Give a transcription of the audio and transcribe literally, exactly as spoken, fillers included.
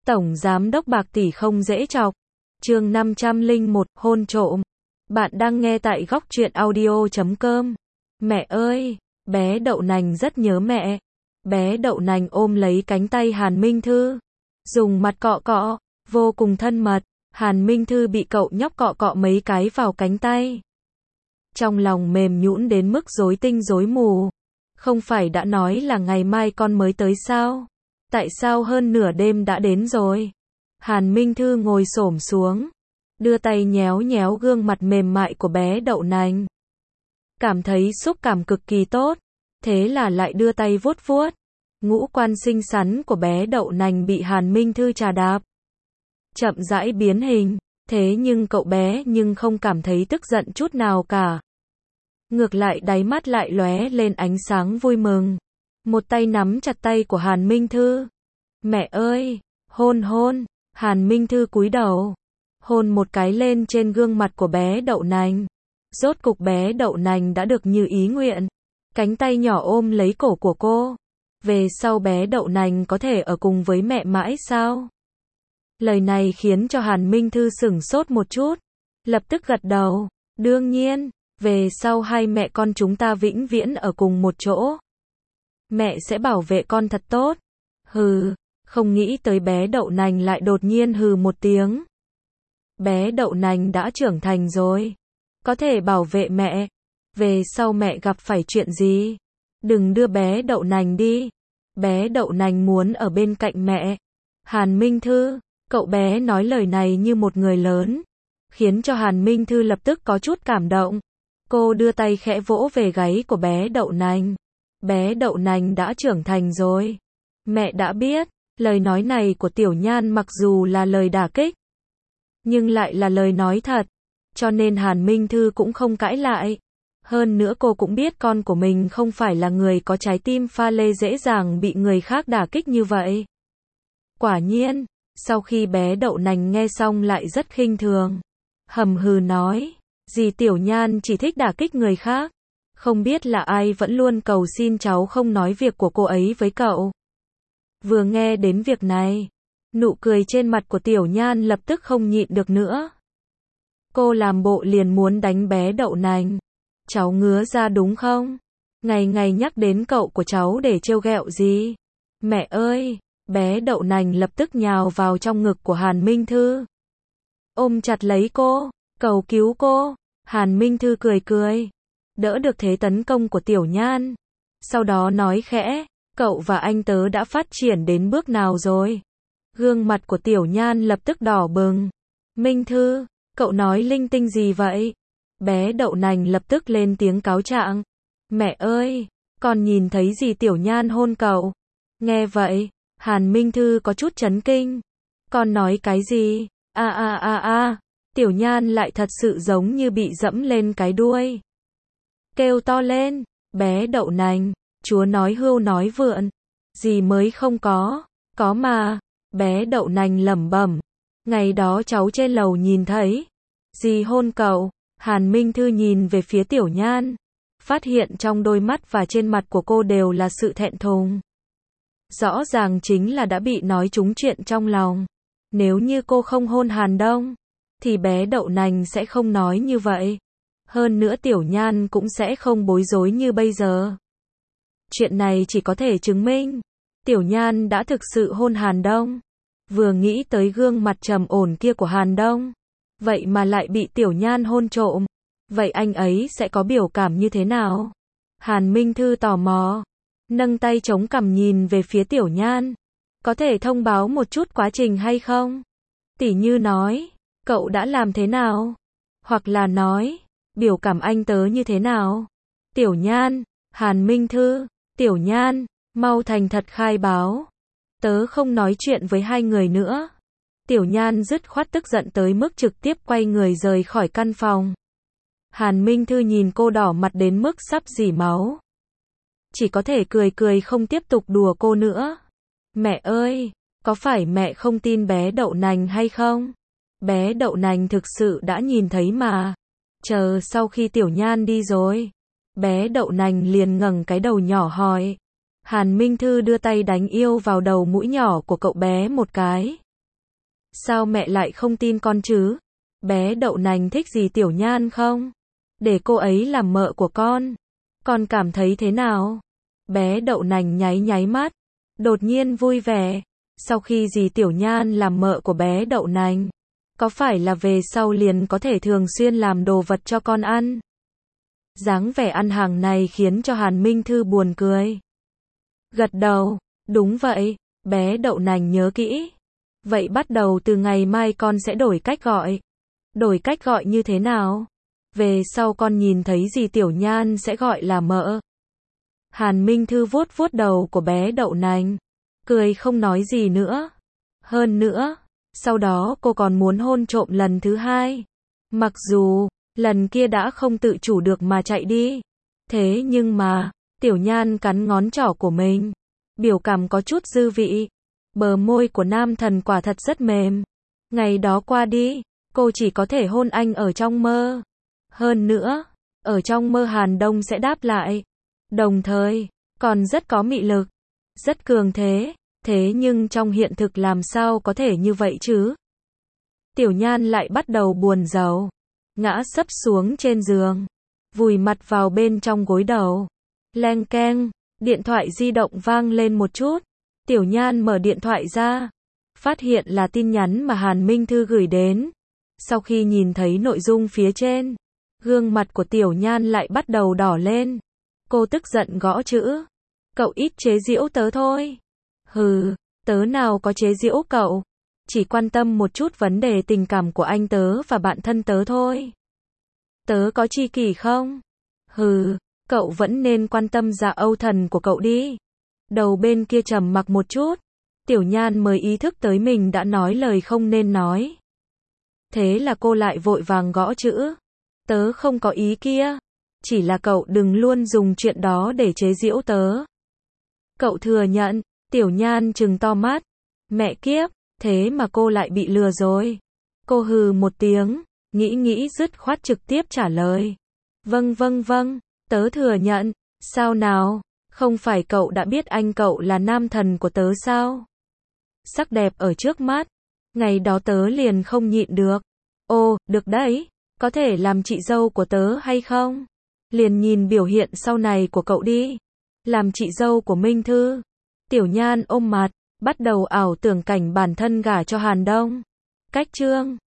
Tổng giám đốc bạc tỷ không dễ chọc. Chương năm trăm lẻ một, hôn trộm. Bạn đang nghe tại góc truyện audio chấm com. Mẹ ơi, bé đậu nành rất nhớ mẹ. Bé đậu nành ôm lấy cánh tay Hàn Minh Thư, dùng mặt cọ cọ, vô cùng thân mật. Hàn Minh Thư bị cậu nhóc cọ cọ mấy cái vào cánh tay. Trong lòng mềm nhũn đến mức rối tinh rối mù. Không phải đã nói là ngày mai con mới tới sao? Tại sao hơn nửa đêm đã đến rồi? Hàn Minh Thư ngồi xổm xuống, đưa tay nhéo nhéo gương mặt mềm mại của bé đậu nành. Cảm thấy xúc cảm cực kỳ tốt, thế là lại đưa tay vuốt vuốt. Ngũ quan xinh xắn của bé đậu nành bị Hàn Minh Thư trà đạp, chậm rãi biến hình, thế nhưng cậu bé nhưng không cảm thấy tức giận chút nào cả. Ngược lại đáy mắt lại lóe lên ánh sáng vui mừng. Một tay nắm chặt tay của Hàn Minh Thư. Mẹ ơi, hôn hôn. Hàn Minh Thư cúi đầu, hôn một cái lên trên gương mặt của bé đậu nành. Rốt cục bé đậu nành đã được như ý nguyện. Cánh tay nhỏ ôm lấy cổ của cô. Về sau bé đậu nành có thể ở cùng với mẹ mãi sao? Lời này khiến cho Hàn Minh Thư sửng sốt một chút. Lập tức gật đầu. Đương nhiên, về sau hai mẹ con chúng ta vĩnh viễn ở cùng một chỗ. Mẹ sẽ bảo vệ con thật tốt. Hừ, không nghĩ tới bé đậu nành lại đột nhiên hừ một tiếng. Bé đậu nành đã trưởng thành rồi, có thể bảo vệ mẹ. Về sau mẹ gặp phải chuyện gì, đừng đưa bé đậu nành đi. Bé đậu nành muốn ở bên cạnh mẹ. Hàn Minh Thư, cậu bé nói lời này như một người lớn, khiến cho Hàn Minh Thư lập tức có chút cảm động. Cô đưa tay khẽ vỗ về gáy của bé đậu nành. Bé đậu nành đã trưởng thành rồi. Mẹ đã biết, lời nói này của Tiểu Nhan mặc dù là lời đả kích, nhưng lại là lời nói thật, cho nên Hàn Minh Thư cũng không cãi lại. Hơn nữa cô cũng biết con của mình không phải là người có trái tim pha lê dễ dàng bị người khác đả kích như vậy. Quả nhiên, sau khi bé đậu nành nghe xong lại rất khinh thường, hầm hừ nói, dì Tiểu Nhan chỉ thích đả kích người khác. Không biết là ai vẫn luôn cầu xin cháu không nói việc của cô ấy với cậu. Vừa nghe đến việc này, nụ cười trên mặt của Tiểu Nhan lập tức không nhịn được nữa. Cô làm bộ liền muốn đánh bé đậu nành. Cháu ngứa ra đúng không? Ngày ngày nhắc đến cậu của cháu để trêu ghẹo gì? Mẹ ơi! Bé đậu nành lập tức nhào vào trong ngực của Hàn Minh Thư, ôm chặt lấy cô, cầu cứu cô. Hàn Minh Thư cười cười, đỡ được thế tấn công của Tiểu Nhan. Sau đó nói khẽ, cậu và anh tớ đã phát triển đến bước nào rồi? Gương mặt của Tiểu Nhan lập tức đỏ bừng. Minh Thư, cậu nói linh tinh gì vậy? Bé đậu nành lập tức lên tiếng cáo trạng. Mẹ ơi, con nhìn thấy gì Tiểu Nhan hôn cậu? Nghe vậy, Hàn Minh Thư có chút chấn kinh. Con nói cái gì? A a a a. Tiểu Nhan lại thật sự giống như bị dẫm lên cái đuôi, kêu to lên, bé đậu nành, chúa nói hưu nói vượn, gì mới không có, có mà. Bé đậu nành lẩm bẩm, ngày đó cháu trên lầu nhìn thấy, dì hôn cậu. Hàn Minh Thư nhìn về phía Tiểu Nhan, phát hiện trong đôi mắt và trên mặt của cô đều là sự thẹn thùng. Rõ ràng chính là đã bị nói trúng chuyện trong lòng. Nếu như cô không hôn Hàn Đông, thì bé đậu nành sẽ không nói như vậy. Hơn nữa Tiểu Nhan cũng sẽ không bối rối như bây giờ. Chuyện này chỉ có thể chứng minh Tiểu Nhan đã thực sự hôn Hàn Đông. Vừa nghĩ tới gương mặt trầm ổn kia của Hàn Đông, vậy mà lại bị Tiểu Nhan hôn trộm, vậy anh ấy sẽ có biểu cảm như thế nào? Hàn Minh Thư tò mò, nâng tay chống cằm nhìn về phía Tiểu Nhan. Có thể thông báo một chút quá trình hay không? Tỉ như nói, cậu đã làm thế nào? Hoặc là nói, biểu cảm anh tớ như thế nào? Tiểu Nhan, Hàn Minh Thư, Tiểu Nhan, mau thành thật khai báo. Tớ không nói chuyện với hai người nữa. Tiểu Nhan dứt khoát tức giận tới mức trực tiếp quay người rời khỏi căn phòng. Hàn Minh Thư nhìn cô đỏ mặt đến mức sắp rỉ máu, chỉ có thể cười cười không tiếp tục đùa cô nữa. Mẹ ơi, có phải mẹ không tin bé đậu nành hay không? Bé đậu nành thực sự đã nhìn thấy mà. Chờ sau khi Tiểu Nhan đi rồi, bé đậu nành liền ngẩng cái đầu nhỏ hỏi. Hàn Minh Thư đưa tay đánh yêu vào đầu mũi nhỏ của cậu bé một cái. Sao mẹ lại không tin con chứ? Bé đậu nành thích gì Tiểu Nhan không? Để cô ấy làm mợ của con. Con cảm thấy thế nào? Bé đậu nành nháy nháy mắt, đột nhiên vui vẻ. Sau khi dì Tiểu Nhan làm mợ của bé đậu nành, có phải là về sau liền có thể thường xuyên làm đồ vật cho con ăn? Dáng vẻ ăn hàng này khiến cho Hàn Minh Thư buồn cười. Gật đầu, đúng vậy, bé đậu nành nhớ kỹ. Vậy bắt đầu từ ngày mai con sẽ đổi cách gọi. Đổi cách gọi như thế nào? Về sau con nhìn thấy dì Tiểu Nhan sẽ gọi là mợ. Hàn Minh Thư vuốt vuốt đầu của bé đậu nành, cười không nói gì nữa. Hơn nữa, sau đó cô còn muốn hôn trộm lần thứ hai. Mặc dù, lần kia đã không tự chủ được mà chạy đi. Thế nhưng mà, Tiểu Nhan cắn ngón trỏ của mình. Biểu cảm có chút dư vị. Bờ môi của nam thần quả thật rất mềm. Ngày đó qua đi, cô chỉ có thể hôn anh ở trong mơ. Hơn nữa, ở trong mơ Hàn Đông sẽ đáp lại. Đồng thời, còn rất có mị lực. Rất cường thế. Thế nhưng trong hiện thực làm sao có thể như vậy chứ? Tiểu Nhan lại bắt đầu buồn rầu. Ngã sấp xuống trên giường. Vùi mặt vào bên trong gối đầu. Leng keng, điện thoại di động vang lên một chút. Tiểu Nhan mở điện thoại ra. Phát hiện là tin nhắn mà Hàn Minh Thư gửi đến. Sau khi nhìn thấy nội dung phía trên, gương mặt của Tiểu Nhan lại bắt đầu đỏ lên. Cô tức giận gõ chữ. Cậu ít chế giễu tớ thôi. Hừ, tớ nào có chế giễu cậu. Chỉ quan tâm một chút vấn đề tình cảm của anh tớ và bạn thân tớ thôi. Tớ có tri kỷ không? Hừ, cậu vẫn nên quan tâm Dạ Âu Thần của cậu đi. Đầu bên kia trầm mặc một chút. Tiểu Nhan mới ý thức tới mình đã nói lời không nên nói. Thế là cô lại vội vàng gõ chữ. Tớ không có ý kia. Chỉ là cậu đừng luôn dùng chuyện đó để chế giễu tớ. Cậu thừa nhận. Tiểu Nhan trừng to mắt. Mẹ kiếp, thế mà cô lại bị lừa rồi. Cô hừ một tiếng, nghĩ nghĩ dứt khoát trực tiếp trả lời. Vâng vâng vâng, tớ thừa nhận. Sao nào, không phải cậu đã biết anh cậu là nam thần của tớ sao? Sắc đẹp ở trước mắt. Ngày đó tớ liền không nhịn được. Ồ, được đấy, có thể làm chị dâu của tớ hay không? Liền nhìn biểu hiện sau này của cậu đi. Làm chị dâu của Minh Thư. Tiểu Nhan ôm mặt, bắt đầu ảo tưởng cảnh bản thân gả cho Hàn Đông. Cách chương